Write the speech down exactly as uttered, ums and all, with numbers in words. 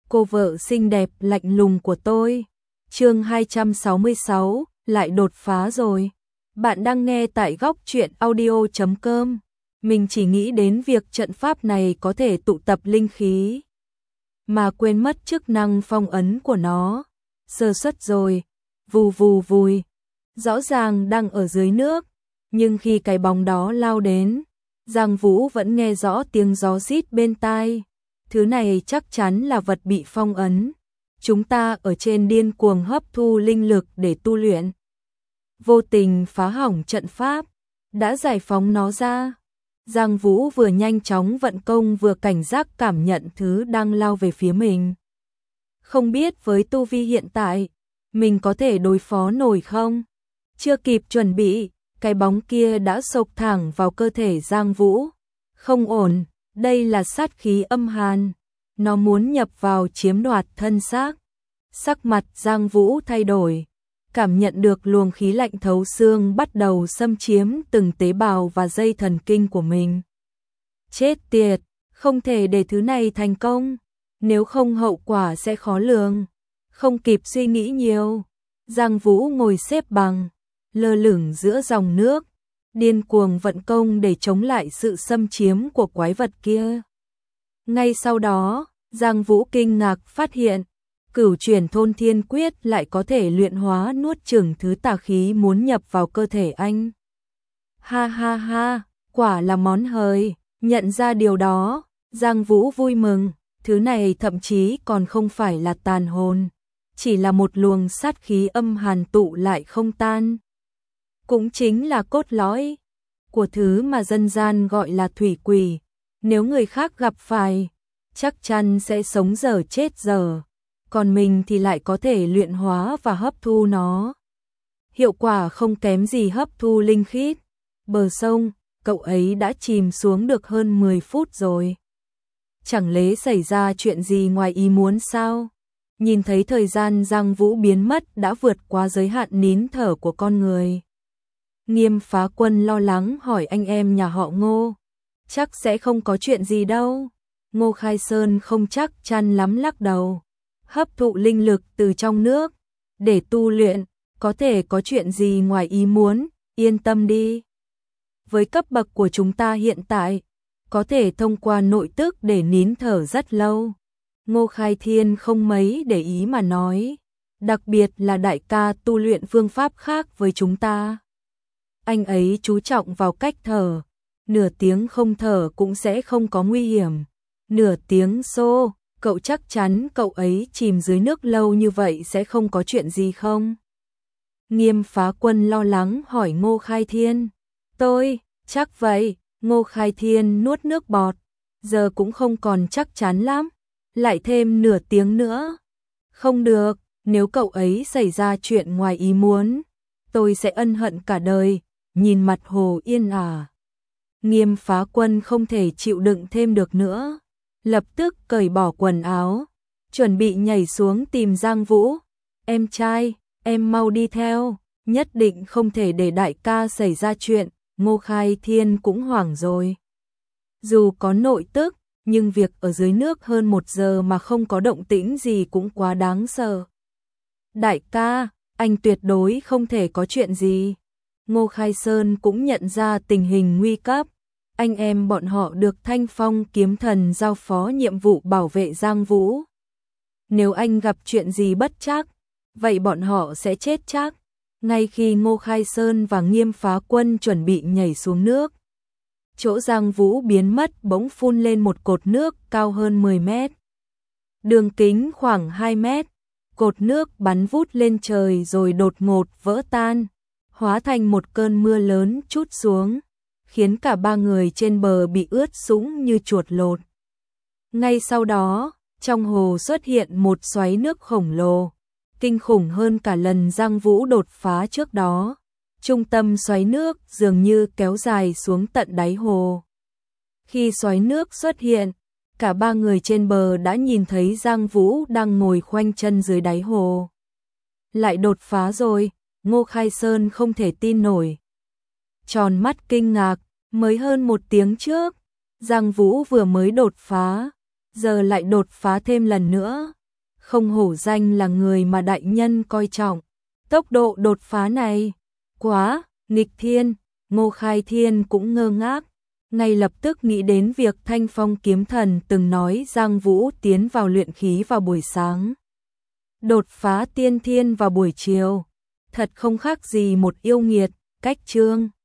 cô vợ xinh đẹp lạnh lùng của tôi. Chương hai trăm sáu mươi sáu, lại đột phá rồi. Bạn đang nghe tại góc truyện audio chấm com. Mình chỉ nghĩ đến việc trận pháp này có thể tụ tập linh khí, mà quên mất chức năng phong ấn của nó. Sơ suất rồi. Vù vù vùi. Rõ ràng đang ở dưới nước, nhưng khi cái bóng đó lao đến, Giang Vũ vẫn nghe rõ tiếng gió rít bên tai. Thứ này chắc chắn là vật bị phong ấn. Chúng ta ở trên điên cuồng hấp thu linh lực để tu luyện, vô tình phá hỏng trận pháp, đã giải phóng nó ra. Giang Vũ vừa nhanh chóng vận công vừa cảnh giác cảm nhận thứ đang lao về phía mình. Không biết với tu vi hiện tại, mình có thể đối phó nổi không? Chưa kịp chuẩn bị, cái bóng kia đã xộc thẳng vào cơ thể Giang Vũ. Không ổn, đây là sát khí âm hàn. Nó muốn nhập vào chiếm đoạt thân xác. Sắc mặt Giang Vũ thay đổi, cảm nhận được luồng khí lạnh thấu xương bắt đầu xâm chiếm từng tế bào và dây thần kinh của mình. Chết tiệt, không thể để thứ này thành công, nếu không hậu quả sẽ khó lường. Không kịp suy nghĩ nhiều, Giang Vũ ngồi xếp bằng, lơ lửng giữa dòng nước, điên cuồng vận công để chống lại sự xâm chiếm của quái vật kia. Ngay sau đó, Giang Vũ kinh ngạc phát hiện, Cửu Chuyển Thôn Thiên Quyết lại có thể luyện hóa nuốt chửng thứ tà khí muốn nhập vào cơ thể anh. Ha ha ha, quả là món hời. Nhận ra điều đó, Giang Vũ vui mừng. Thứ này thậm chí còn không phải là tàn hồn, chỉ là một luồng sát khí âm hàn tụ lại không tan. Cũng chính là cốt lõi của thứ mà dân gian gọi là thủy quỷ. Nếu người khác gặp phải, chắc chắn sẽ sống dở chết dở, còn mình thì lại có thể luyện hóa và hấp thu nó. Hiệu quả không kém gì hấp thu linh khí. Bờ sông, cậu ấy đã chìm xuống được hơn mười phút rồi. Chẳng lẽ xảy ra chuyện gì ngoài ý muốn sao? Nhìn thấy thời gian Giang Vũ biến mất đã vượt qua giới hạn nín thở của con người. Nghiêm Phá Quân lo lắng hỏi anh em nhà họ Ngô. Chắc sẽ không có chuyện gì đâu. Ngô Khai Sơn không chắc chắn lắm lắc đầu. Hấp thụ linh lực từ trong nước để tu luyện, có thể có chuyện gì ngoài ý muốn, yên tâm đi. Với cấp bậc của chúng ta hiện tại, có thể thông qua nội tức để nín thở rất lâu. Ngô Khai Thiên không mấy để ý mà nói, đặc biệt là đại ca tu luyện phương pháp khác với chúng ta. Anh ấy chú trọng vào cách thở, nửa tiếng không thở cũng sẽ không có nguy hiểm. Nửa tiếng xô, cậu chắc chắn cậu ấy chìm dưới nước lâu như vậy sẽ không có chuyện gì không? Nghiêm Phá Quân lo lắng hỏi Ngô Khai Thiên. Tôi, chắc vậy. Ngô Khai Thiên nuốt nước bọt, giờ cũng không còn chắc chắn lắm. Lại thêm nửa tiếng nữa. Không được, nếu cậu ấy xảy ra chuyện ngoài ý muốn, tôi sẽ ân hận cả đời. Nhìn mặt Hồ Yên ả, Nghiêm Phá Quân không thể chịu đựng thêm được nữa, lập tức cởi bỏ quần áo, chuẩn bị nhảy xuống tìm Giang Vũ. Em trai, em mau đi theo, nhất định không thể để đại ca xảy ra chuyện. Ngô Khai Thiên cũng hoảng rồi. Dù có nội tức, nhưng việc ở dưới nước hơn một giờ mà không có động tĩnh gì cũng quá đáng sợ. Đại ca, anh tuyệt đối không thể có chuyện gì. Ngô Khai Sơn cũng nhận ra tình hình nguy cấp. Anh em bọn họ được Thanh Phong kiếm thần giao phó nhiệm vụ bảo vệ Giang Vũ. Nếu anh gặp chuyện gì bất trắc, vậy bọn họ sẽ chết chắc. Ngay khi Ngô Khai Sơn và Nghiêm Phá Quân chuẩn bị nhảy xuống nước, chỗ Giang Vũ biến mất bỗng phun lên một cột nước cao hơn mười mét. Đường kính khoảng hai mét, cột nước bắn vút lên trời rồi đột ngột vỡ tan, hóa thành một cơn mưa lớn trút xuống, khiến cả ba người trên bờ bị ướt sũng như chuột lột. Ngay sau đó, trong hồ xuất hiện một xoáy nước khổng lồ, kinh khủng hơn cả lần Giang Vũ đột phá trước đó. Trung tâm xoáy nước dường như kéo dài xuống tận đáy hồ. Khi xoáy nước xuất hiện, cả ba người trên bờ đã nhìn thấy Giang Vũ đang ngồi khoanh chân dưới đáy hồ. Lại đột phá rồi, Ngô Khai Sơn không thể tin nổi. Tròn mắt kinh ngạc, mới hơn một tiếng trước, Giang Vũ vừa mới đột phá, giờ lại đột phá thêm lần nữa. không hổ danh là người mà đại nhân coi trọng. Tốc độ đột phá này, quá, nghịch thiên, Ngô Khai Thiên cũng ngơ ngác, ngay lập tức nghĩ đến việc Thanh Phong kiếm thần từng nói Giang Vũ tiến vào luyện khí vào buổi sáng, đột phá tiên thiên vào buổi chiều, thật không khác gì một yêu nghiệt, cách chương